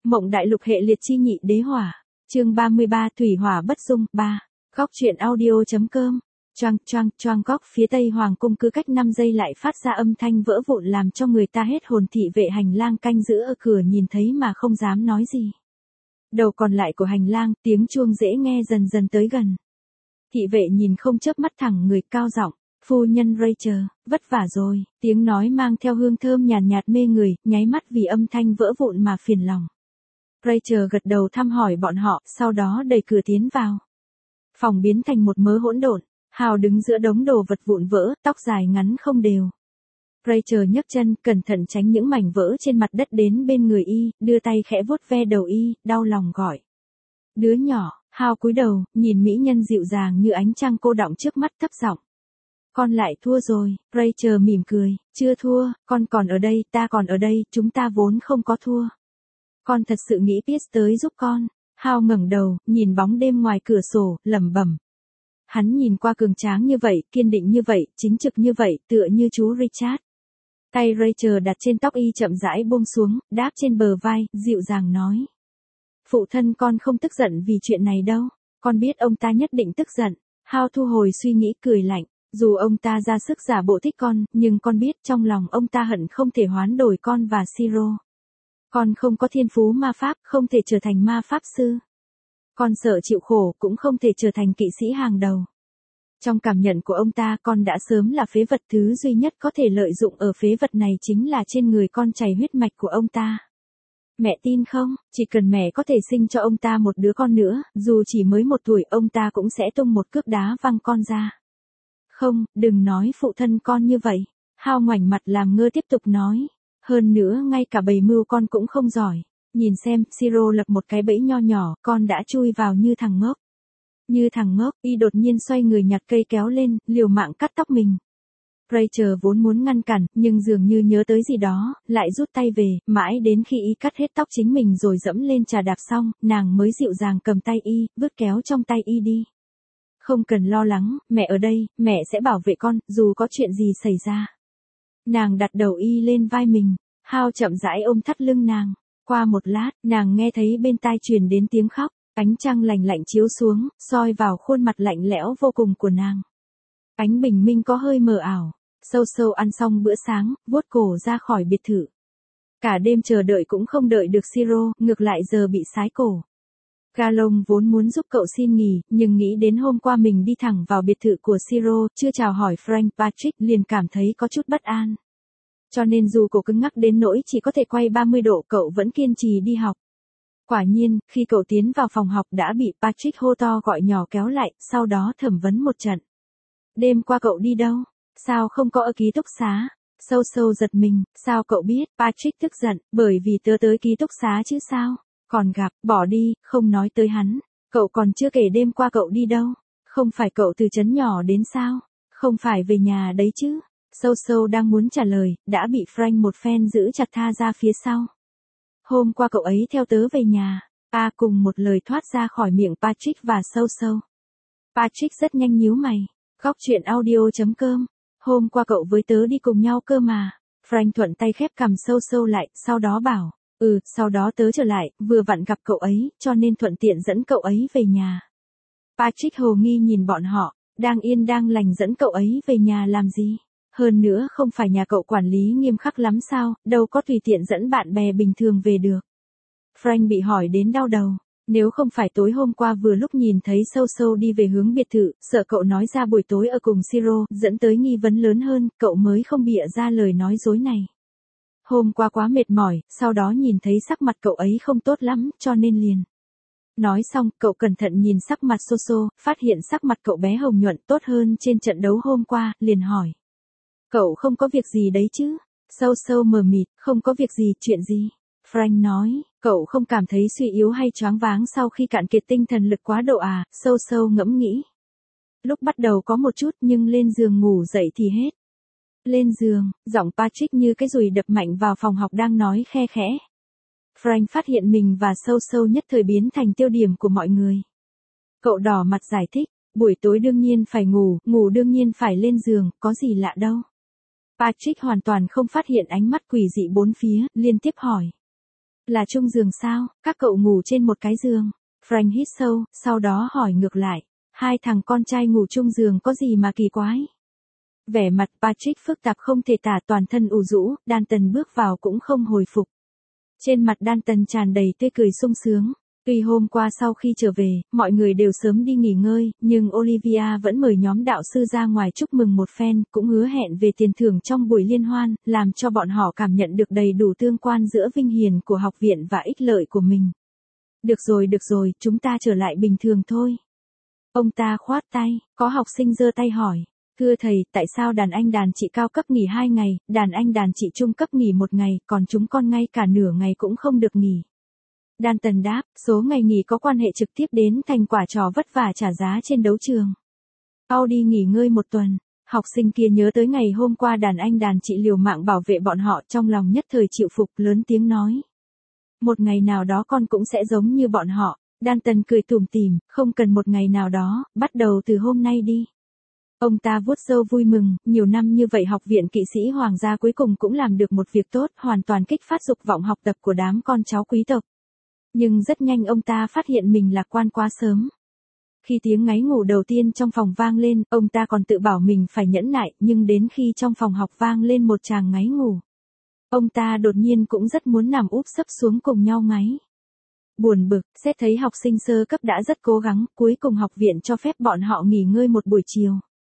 Mộng đại lục hệ liệt chi nhị đế hỏa. Chương 33 Thủy hỏa bất dung 3. Góc truyện audio.com. Choang góc phía tây hoàng cung cứ cách 5 giây lại phát ra âm thanh vỡ vụn làm cho người ta hết hồn. Thị vệ hành lang canh giữ ở cửa nhìn thấy mà không dám nói gì. Đầu còn lại của hành lang, tiếng chuông dễ nghe dần dần tới gần. Thị vệ nhìn không chớp mắt thẳng người cao giọng, phu nhân Rachel, vất vả rồi, tiếng nói mang theo hương thơm nhàn nhạt mê người, nháy mắt vì âm thanh vỡ vụn mà phiền lòng. Rachel gật đầu thăm hỏi bọn họ, sau đó đẩy cửa tiến vào. Phòng biến thành một mớ hỗn độn, Hào đứng giữa đống đồ vật vụn vỡ, tóc dài ngắn không đều. Rachel nhấc chân, cẩn thận tránh những mảnh vỡ trên mặt đất đến bên người y, đưa tay khẽ vuốt ve đầu y, đau lòng gọi. Đứa nhỏ, Hào cúi đầu, nhìn mỹ nhân dịu dàng như ánh trăng cô đọng trước mắt thấp giọng. Con lại thua rồi, Rachel mỉm cười, chưa thua, con còn ở đây, ta còn ở đây, chúng ta vốn không có thua. Con thật sự nghĩ Pierce tới giúp con. Hào ngẩng đầu, nhìn bóng đêm ngoài cửa sổ, lẩm bẩm. Hắn nhìn qua cường tráng như vậy, kiên định như vậy, chính trực như vậy, tựa như chú Richard. Tay Rachel đặt trên tóc y chậm rãi buông xuống, đáp trên bờ vai, dịu dàng nói. Phụ thân con không tức giận vì chuyện này đâu, con biết ông ta nhất định tức giận. Hào thu hồi suy nghĩ cười lạnh, dù ông ta ra sức giả bộ thích con, nhưng con biết trong lòng ông ta hận không thể hoán đổi con và Siro. Con không có thiên phú ma pháp, không thể trở thành ma pháp sư. Con sợ chịu khổ, cũng không thể trở thành kỵ sĩ hàng đầu. Trong cảm nhận của ông ta, con đã sớm là phế vật, thứ duy nhất có thể lợi dụng ở phế vật này chính là trên người con chảy huyết mạch của ông ta. Mẹ tin không, chỉ cần mẹ có thể sinh cho ông ta một đứa con nữa, dù chỉ mới 1 tuổi, ông ta cũng sẽ tung một cước đá văng con ra. Không, đừng nói phụ thân con như vậy. Hao ngoảnh mặt làm ngơ tiếp tục nói. Hơn nữa ngay cả bày mưu con cũng không giỏi. Nhìn xem, Siro lập một cái bẫy nho nhỏ, con đã chui vào như thằng ngốc. Như thằng ngốc, y đột nhiên xoay người nhặt cây kéo lên, liều mạng cắt tóc mình. Rachel vốn muốn ngăn cản, nhưng dường như nhớ tới gì đó, lại rút tay về, mãi đến khi y cắt hết tóc chính mình rồi dẫm lên trà đạp xong, nàng mới dịu dàng cầm tay y, vứt kéo trong tay y đi. Không cần lo lắng, mẹ ở đây, mẹ sẽ bảo vệ con, dù có chuyện gì xảy ra. Nàng đặt đầu y lên vai mình, Hao chậm rãi ôm thắt lưng nàng. Qua một lát, nàng nghe thấy bên tai truyền đến tiếng khóc, ánh trăng lạnh lạnh chiếu xuống, soi vào khuôn mặt lạnh lẽo vô cùng của nàng. Ánh bình minh có hơi mờ ảo. Sâu sâu ăn xong bữa sáng, vuốt cổ ra khỏi biệt thự. Cả đêm chờ đợi cũng không đợi được Siro, ngược lại giờ bị sái cổ. Galong vốn muốn giúp cậu xin nghỉ, nhưng nghĩ đến hôm qua mình đi thẳng vào biệt thự của Siro, chưa chào hỏi Frank Patrick, liền cảm thấy có chút bất an. Cho nên dù cổ cứng ngắc đến nỗi chỉ có thể quay 30 độ, cậu vẫn kiên trì đi học. Quả nhiên, khi cậu tiến vào phòng học đã bị Patrick hô to gọi nhỏ kéo lại, sau đó thẩm vấn một trận. Đêm qua cậu đi đâu? Sao không có ở ký túc xá? Sâu sâu giật mình, sao cậu biết? Patrick tức giận, bởi vì tớ tới ký túc xá chứ sao? Còn gặp, bỏ đi, không nói tới hắn. Cậu còn chưa kể đêm qua cậu đi đâu? Không phải cậu từ trấn nhỏ đến sao? Không phải về nhà đấy chứ? Sâu sâu đang muốn trả lời, đã bị Frank một phen giữ chặt tha ra phía sau. Hôm qua cậu ấy theo tớ về nhà. Cùng một lời thoát ra khỏi miệng Patrick và sâu sâu. Patrick rất nhanh nhíu mày. Góc truyện audio.com. Hôm qua cậu với tớ đi cùng nhau cơ mà. Frank thuận tay khép cằm sâu sâu lại, sau đó bảo. Sau đó tớ trở lại, vừa vặn gặp cậu ấy, cho nên thuận tiện dẫn cậu ấy về nhà. Patrick hồ nghi nhìn bọn họ, đang yên đang lành dẫn cậu ấy về nhà làm gì? Hơn nữa không phải nhà cậu quản lý nghiêm khắc lắm sao, đâu có tùy tiện dẫn bạn bè bình thường về được. Frank bị hỏi đến đau đầu. Nếu không phải tối hôm qua vừa lúc nhìn thấy sâu sâu đi về hướng biệt thự, sợ cậu nói ra buổi tối ở cùng Siro, dẫn tới nghi vấn lớn hơn, cậu mới không bịa ra lời nói dối này. Hôm qua quá mệt mỏi, sau đó nhìn thấy sắc mặt cậu ấy không tốt lắm, cho nên liền. Nói xong, cậu cẩn thận nhìn sắc mặt Soso, phát hiện sắc mặt cậu bé hồng nhuận tốt hơn trên trận đấu hôm qua, liền hỏi. Cậu không có việc gì đấy chứ? Sâu sâu mờ mịt, không có việc gì, chuyện gì? Frank nói, cậu không cảm thấy suy yếu hay choáng váng sau khi cạn kiệt tinh thần lực quá độ à? Sâu sâu ngẫm nghĩ. Lúc bắt đầu có một chút nhưng lên giường ngủ dậy thì hết. Lên giường, giọng Patrick như cái dùi đập mạnh vào phòng học đang nói khe khẽ. Frank phát hiện mình và sâu sâu nhất thời biến thành tiêu điểm của mọi người. Cậu đỏ mặt giải thích, buổi tối đương nhiên phải ngủ, ngủ đương nhiên phải lên giường, có gì lạ đâu. Patrick hoàn toàn không phát hiện ánh mắt quỷ dị bốn phía, liên tiếp hỏi. Là chung giường sao, các cậu ngủ trên một cái giường. Frank hít sâu, sau đó hỏi ngược lại. Hai thằng con trai ngủ chung giường có gì mà kỳ quái? Vẻ mặt Patrick phức tạp không thể tả, toàn thân ù rũ, Dalton bước vào cũng không hồi phục. Trên mặt Dalton tràn đầy tươi cười sung sướng. Tuy hôm qua sau khi trở về, mọi người đều sớm đi nghỉ ngơi, nhưng Olivia vẫn mời nhóm đạo sư ra ngoài chúc mừng một phen, cũng hứa hẹn về tiền thưởng trong buổi liên hoan, làm cho bọn họ cảm nhận được đầy đủ tương quan giữa vinh hiển của học viện và ích lợi của mình. Được rồi, chúng ta trở lại bình thường thôi. Ông ta khoát tay, có học sinh giơ tay hỏi. Thưa thầy, tại sao đàn anh đàn chị cao cấp nghỉ 2 ngày, đàn anh đàn chị trung cấp nghỉ 1 ngày, còn chúng con ngay cả nửa ngày cũng không được nghỉ? Dalton đáp, số ngày nghỉ có quan hệ trực tiếp đến thành quả trò vất vả trả giá trên đấu trường. Audi nghỉ ngơi 1 tuần. Học sinh kia nhớ tới ngày hôm qua đàn anh đàn chị liều mạng bảo vệ bọn họ, trong lòng nhất thời chịu phục, lớn tiếng nói. Một ngày nào đó con cũng sẽ giống như bọn họ. Dalton cười tủm tỉm, không cần một ngày nào đó, bắt đầu từ hôm nay đi. Ông ta vuốt râu vui mừng, nhiều năm như vậy học viện kỵ sĩ hoàng gia cuối cùng cũng làm được một việc tốt, hoàn toàn kích phát dục vọng học tập của đám con cháu quý tộc. Nhưng rất nhanh ông ta phát hiện mình lạc quan quá sớm. Khi tiếng ngáy ngủ đầu tiên trong phòng vang lên, ông ta còn tự bảo mình phải nhẫn nại, nhưng đến khi trong phòng học vang lên một tràng ngáy ngủ, ông ta đột nhiên cũng rất muốn nằm úp sấp xuống cùng nhau ngáy. Buồn bực, xét thấy học sinh sơ cấp đã rất cố gắng, cuối cùng học viện cho phép bọn họ nghỉ ngơi một buổi chiều.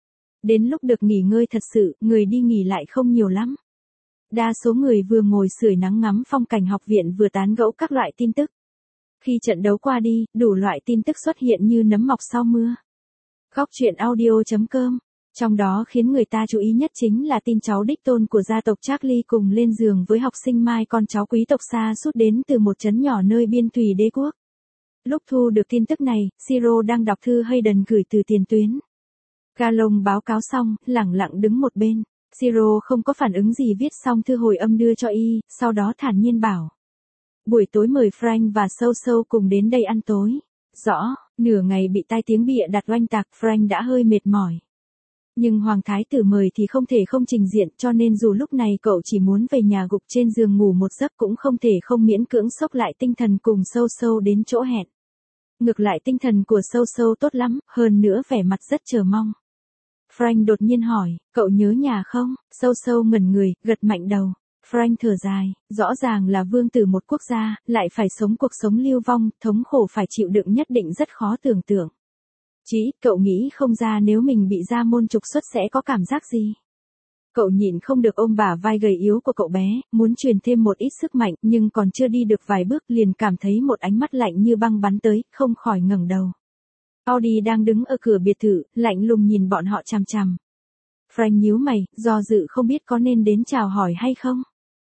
Đến lúc được nghỉ ngơi thật sự, người đi nghỉ lại không nhiều lắm. Đa số người vừa ngồi sưởi nắng ngắm phong cảnh học viện vừa tán gẫu các loại tin tức. Khi trận đấu qua đi, đủ loại tin tức xuất hiện như nấm mọc sau mưa. Góc truyện audio.com. Trong đó khiến người ta chú ý nhất chính là tin cháu đích tôn của gia tộc Charlie cùng lên giường với học sinh Mai, con cháu quý tộc xa suốt đến từ một trấn nhỏ nơi biên thủy đế quốc. Lúc thu được tin tức này, Siro đang đọc thư Hayden gửi từ tiền tuyến. Galong báo cáo xong, lẳng lặng đứng một bên. Siro không có phản ứng gì, viết xong thư hồi âm đưa cho y, sau đó thản nhiên bảo. Buổi tối mời Frank và Sâu cùng đến đây ăn tối. Rõ, nửa ngày bị tai tiếng bịa đặt oanh tạc, Frank đã hơi mệt mỏi. Nhưng Hoàng Thái tử mời thì không thể không trình diện, cho nên dù lúc này cậu chỉ muốn về nhà gục trên giường ngủ một giấc cũng không thể không miễn cưỡng xốc lại tinh thần cùng Sâu đến chỗ hẹn. Ngược lại tinh thần của Sâu tốt lắm, hơn nữa vẻ mặt rất chờ mong. Frank đột nhiên hỏi, cậu nhớ nhà không? Sâu ngẩn người, gật mạnh đầu. Frank thở dài, rõ ràng là vương tử một quốc gia, lại phải sống cuộc sống lưu vong, thống khổ phải chịu đựng nhất định rất khó tưởng tượng. Chí, cậu nghĩ không ra nếu mình bị gia môn trục xuất sẽ có cảm giác gì? Cậu nhịn không được ôm bả vai gầy yếu của cậu bé, muốn truyền thêm một ít sức mạnh, nhưng còn chưa đi được vài bước liền cảm thấy một ánh mắt lạnh như băng bắn tới, không khỏi ngẩng đầu. Audi đang đứng ở cửa biệt thự, lạnh lùng nhìn bọn họ chằm chằm. Frank nhíu mày, do dự không biết có nên đến chào hỏi hay không.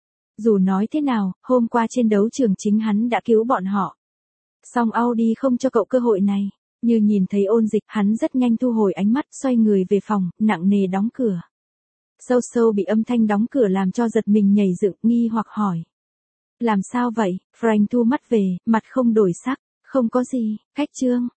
Dù nói thế nào, hôm qua trên đấu trường chính hắn đã cứu bọn họ. Song Audi không cho cậu cơ hội này. Như nhìn thấy Ôn Dịch, hắn rất nhanh thu hồi ánh mắt, xoay người về phòng, nặng nề đóng cửa. Sâu bị âm thanh đóng cửa làm cho giật mình nhảy dựng, nghi hoặc hỏi. Làm sao vậy? Frank thu mắt về, mặt không đổi sắc. Không có gì, khách trương,